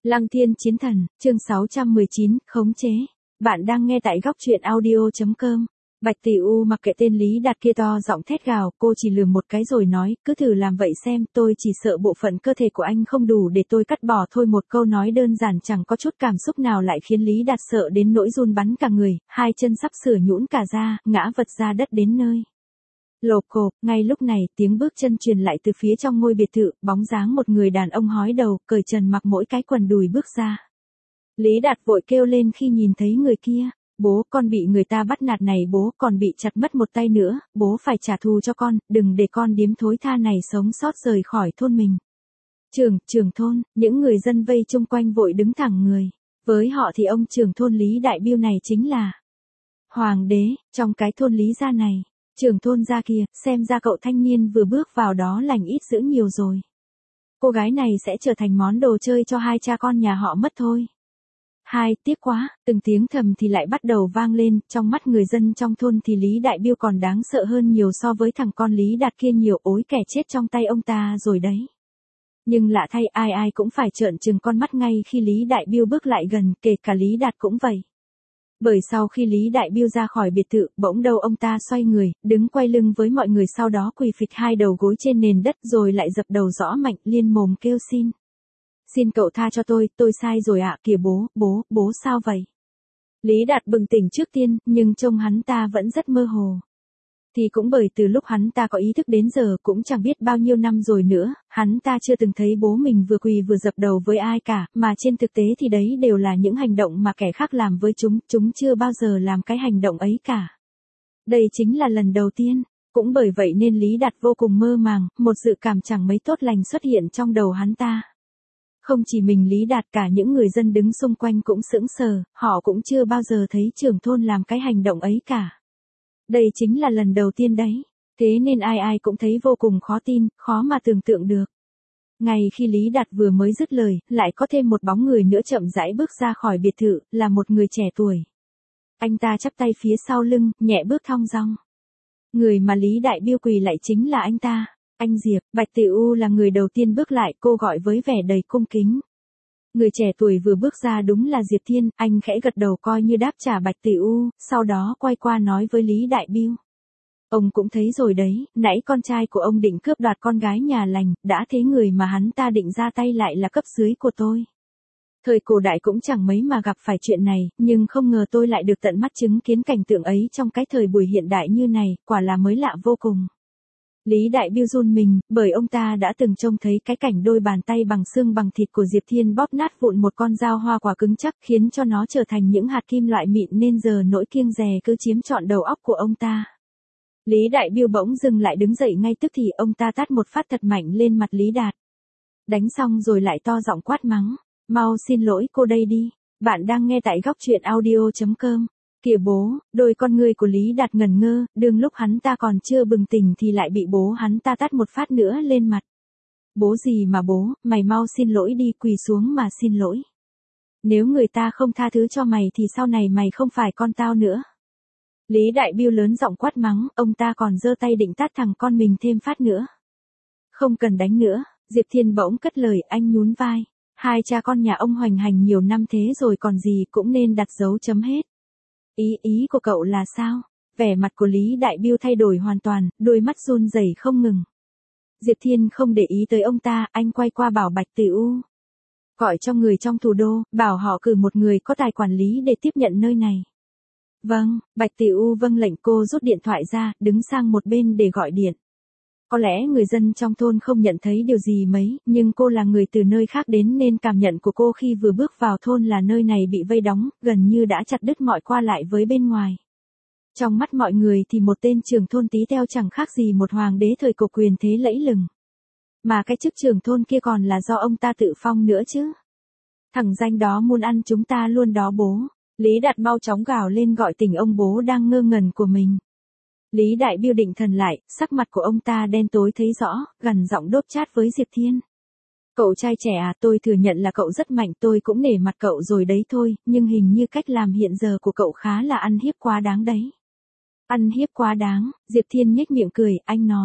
Lăng Thiên Chiến Thần, chương 619, khống chế. Bạn đang nghe tại góc truyện audio.com. Bạch Tỷ U mặc kệ tên Lý Đạt kia to giọng thét gào, cô chỉ lườm một cái rồi nói, cứ thử làm vậy xem, tôi chỉ sợ bộ phận cơ thể của anh không đủ để tôi cắt bỏ thôi. Một câu nói đơn giản chẳng có chút cảm xúc nào lại khiến Lý Đạt sợ đến nỗi run bắn cả người, hai chân sắp sửa nhũn cả ra, ngã vật ra đất đến nơi. Lộp cộp, ngay lúc này, tiếng bước chân truyền lại từ phía trong ngôi biệt thự, bóng dáng một người đàn ông hói đầu, cởi trần mặc mỗi cái quần đùi bước ra. Lý Đạt vội kêu lên khi nhìn thấy người kia, bố, con bị người ta bắt nạt này, bố còn bị chặt mất một tay nữa, bố phải trả thù cho con, đừng để con điếm thối tha này sống sót rời khỏi thôn mình. Trưởng thôn, những người dân vây chung quanh vội đứng thẳng người, với họ thì ông trưởng thôn Lý Đại Biêu này chính là hoàng đế, trong cái thôn Lý gia này. Trưởng thôn gia kia, xem ra cậu thanh niên vừa bước vào đó lành ít dữ nhiều rồi. Cô gái này sẽ trở thành món đồ chơi cho hai cha con nhà họ mất thôi. Tiếc quá, từng tiếng thầm thì lại bắt đầu vang lên, trong mắt người dân trong thôn thì Lý Đại Biêu còn đáng sợ hơn nhiều so với thằng con Lý Đạt kia nhiều, ối kẻ chết trong tay ông ta rồi đấy. Nhưng lạ thay, ai cũng phải trợn trừng con mắt ngay khi Lý Đại Biêu bước lại gần, kể cả Lý Đạt cũng vậy. Bởi sau khi Lý Đại Biêu ra khỏi biệt thự, bỗng đâu ông ta xoay người, đứng quay lưng với mọi người, sau đó quỳ phịch hai đầu gối trên nền đất rồi lại dập đầu rõ mạnh, liên mồm kêu xin. Xin cậu tha cho tôi sai rồi ạ. Kìa bố sao vậy? Lý Đạt bừng tỉnh trước tiên, nhưng trông hắn ta vẫn rất mơ hồ. Thì cũng bởi từ lúc hắn ta có ý thức đến giờ cũng chẳng biết bao nhiêu năm rồi nữa, hắn ta chưa từng thấy bố mình vừa quỳ vừa dập đầu với ai cả, mà trên thực tế thì đấy đều là những hành động mà kẻ khác làm với chúng chưa bao giờ làm cái hành động ấy cả. Đây chính là lần đầu tiên, cũng bởi vậy nên Lý Đạt vô cùng mơ màng, một dự cảm chẳng mấy tốt lành xuất hiện trong đầu hắn ta. Không chỉ mình Lý Đạt, cả những người dân đứng xung quanh cũng sững sờ, họ cũng chưa bao giờ thấy trưởng thôn làm cái hành động ấy cả. Đây chính là lần đầu tiên đấy, thế nên ai cũng thấy vô cùng khó tin, khó mà tưởng tượng được. Ngay khi Lý Đạt vừa mới dứt lời, lại có thêm một bóng người nữa chậm rãi bước ra khỏi biệt thự, là một người trẻ tuổi. Anh ta chắp tay phía sau lưng, nhẹ bước thong dong. Người mà Lý Đại Biêu quỳ lại chính là anh ta, anh Diệp. Bạch Tỷ U là người đầu tiên bước lại, cô gọi với vẻ đầy cung kính. Người trẻ tuổi vừa bước ra đúng là Diệp Thiên, anh khẽ gật đầu coi như đáp trả Bạch Tỷ U, sau đó quay qua nói với Lý Đại Biêu. Ông cũng thấy rồi đấy, nãy con trai của ông định cướp đoạt con gái nhà lành, đã thế người mà hắn ta định ra tay lại là cấp dưới của tôi. Thời cổ đại cũng chẳng mấy mà gặp phải chuyện này, nhưng không ngờ tôi lại được tận mắt chứng kiến cảnh tượng ấy trong cái thời buổi hiện đại như này, quả là mới lạ vô cùng. Lý Đại Biêu run mình, bởi ông ta đã từng trông thấy cái cảnh đôi bàn tay bằng xương bằng thịt của Diệp Thiên bóp nát vụn một con dao hoa quả cứng chắc, khiến cho nó trở thành những hạt kim loại mịn, nên giờ nỗi kiêng dè cứ chiếm trọn đầu óc của ông ta. Lý Đại Biêu bỗng dừng lại, đứng dậy ngay tức thì ông ta tát một phát thật mạnh lên mặt Lý Đạt. Đánh xong rồi lại to giọng quát mắng, mau xin lỗi cô đây đi. Bạn đang nghe tại góc truyện audio.com. Kìa bố, đôi con ngươi của Lý Đạt ngẩn ngơ, đương lúc hắn ta còn chưa bừng tỉnh thì lại bị bố hắn ta tát một phát nữa lên mặt. Bố gì mà bố, mày mau xin lỗi đi, quỳ xuống mà xin lỗi. Nếu người ta không tha thứ cho mày thì sau này mày không phải con tao nữa. Lý Đại Biêu lớn giọng quát mắng, ông ta còn giơ tay định tát thằng con mình thêm phát nữa. Không cần đánh nữa, Diệp Thiên bỗng cất lời, anh nhún vai. Hai cha con nhà ông hoành hành nhiều năm thế rồi còn gì cũng nên đặt dấu chấm hết. Ý của cậu là sao? Vẻ mặt của Lý Đại Biêu thay đổi hoàn toàn, đôi mắt run rẩy không ngừng. Diệp Thiên không để ý tới ông ta, anh quay qua bảo Bạch Tỷ U. Gọi cho người trong thủ đô, bảo họ cử một người có tài quản lý để tiếp nhận nơi này. Vâng, Bạch Tỷ U vâng lệnh, cô rút điện thoại ra, đứng sang một bên để gọi điện. Có lẽ người dân trong thôn không nhận thấy điều gì mấy, nhưng cô là người từ nơi khác đến nên cảm nhận của cô khi vừa bước vào thôn là nơi này bị vây đóng, gần như đã chặt đứt mọi qua lại với bên ngoài. Trong mắt mọi người thì một tên trưởng thôn tí teo chẳng khác gì một hoàng đế thời cổ quyền thế lẫy lừng. Mà cái chức trưởng thôn kia còn là do ông ta tự phong nữa chứ. Thằng danh đó muốn ăn chúng ta luôn đó bố. Lý Đạt mau chóng gào lên gọi tỉnh ông bố đang ngơ ngẩn của mình. Lý Đại Biêu định thần lại, sắc mặt của ông ta đen tối thấy rõ, gằn giọng đốt chát với Diệp Thiên. Cậu trai trẻ à, tôi thừa nhận là cậu rất mạnh, tôi cũng nể mặt cậu rồi đấy thôi, nhưng hình như cách làm hiện giờ của cậu khá là ăn hiếp quá đáng đấy. Ăn hiếp quá đáng, Diệp Thiên nhếch miệng cười, anh nói.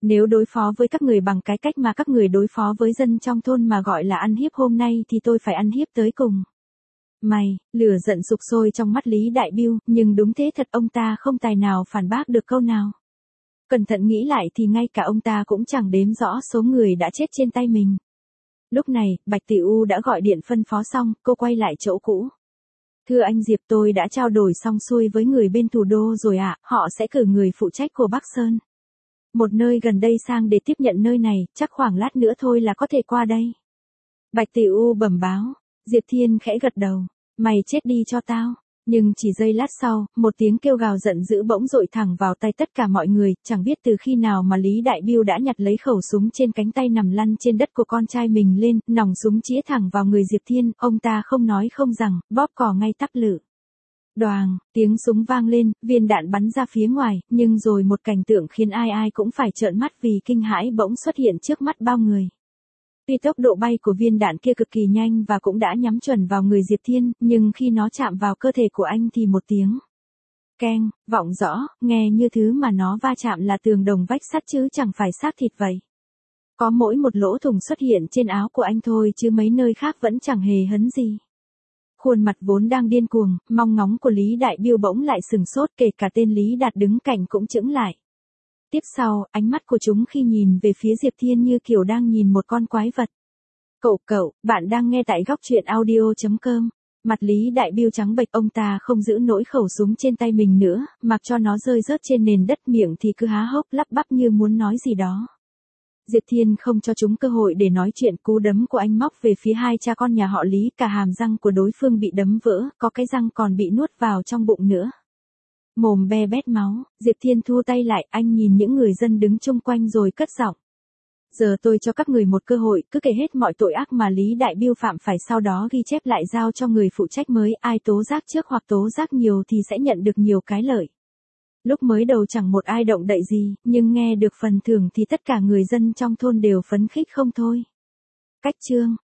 Nếu đối phó với các người bằng cái cách mà các người đối phó với dân trong thôn mà gọi là ăn hiếp hôm nay thì tôi phải ăn hiếp tới cùng. Mày, lửa giận sục sôi trong mắt Lý Đại Bưu, nhưng đúng thế thật, ông ta không tài nào phản bác được câu nào. Cẩn thận nghĩ lại thì ngay cả ông ta cũng chẳng đếm rõ số người đã chết trên tay mình. Lúc này, Bạch Tỷ U đã gọi điện phân phó xong, cô quay lại chỗ cũ. Thưa anh Diệp, tôi đã trao đổi xong xuôi với người bên thủ đô rồi ạ, họ sẽ cử người phụ trách của Bắc Sơn. Một nơi gần đây sang để tiếp nhận nơi này, chắc khoảng lát nữa thôi là có thể qua đây. Bạch Tỷ U bẩm báo. Diệp Thiên khẽ gật đầu. Mày chết đi cho tao. Nhưng chỉ giây lát sau, một tiếng kêu gào giận dữ bỗng dội thẳng vào tay tất cả mọi người, chẳng biết từ khi nào mà Lý Đại Bưu đã nhặt lấy khẩu súng trên cánh tay nằm lăn trên đất của con trai mình lên, nòng súng chĩa thẳng vào người Diệp Thiên, ông ta không nói không rằng, bóp cò ngay tắc lự. Đoàng, tiếng súng vang lên, viên đạn bắn ra phía ngoài, nhưng rồi một cảnh tượng khiến ai ai cũng phải trợn mắt vì kinh hãi bỗng xuất hiện trước mắt bao người. Tuy tốc độ bay của viên đạn kia cực kỳ nhanh và cũng đã nhắm chuẩn vào người Diệp Thiên, nhưng khi nó chạm vào cơ thể của anh thì một tiếng keng, vọng rõ, nghe như thứ mà nó va chạm là tường đồng vách sắt chứ chẳng phải xác thịt vậy. Có mỗi một lỗ thủng xuất hiện trên áo của anh thôi chứ mấy nơi khác vẫn chẳng hề hấn gì. Khuôn mặt vốn đang điên cuồng, mong ngóng của Lý Đại Bưu bỗng lại sừng sốt, kể cả tên Lý Đạt đứng cạnh cũng chững lại. Tiếp sau, ánh mắt của chúng khi nhìn về phía Diệp Thiên như kiểu đang nhìn một con quái vật. Cậu, bạn đang nghe tại góc truyện audio.com. Mặt Lý Đại Bưu trắng bệch, ông ta không giữ nổi khẩu súng trên tay mình nữa, mặc cho nó rơi rớt trên nền đất, miệng thì cứ há hốc lắp bắp như muốn nói gì đó. Diệp Thiên không cho chúng cơ hội để nói chuyện, cú đấm của anh móc về phía hai cha con nhà họ Lý, cả hàm răng của đối phương bị đấm vỡ, có cái răng còn bị nuốt vào trong bụng nữa. Mồm be bét máu, Diệp Thiên thua tay lại, anh nhìn những người dân đứng chung quanh rồi cất giọng. Giờ tôi cho các người một cơ hội, cứ kể hết mọi tội ác mà Lý Đại Bưu phạm phải, sau đó ghi chép lại giao cho người phụ trách mới, ai tố giác trước hoặc tố giác nhiều thì sẽ nhận được nhiều cái lợi. Lúc mới đầu chẳng một ai động đậy gì, nhưng nghe được phần thưởng thì tất cả người dân trong thôn đều phấn khích không thôi. Cách chương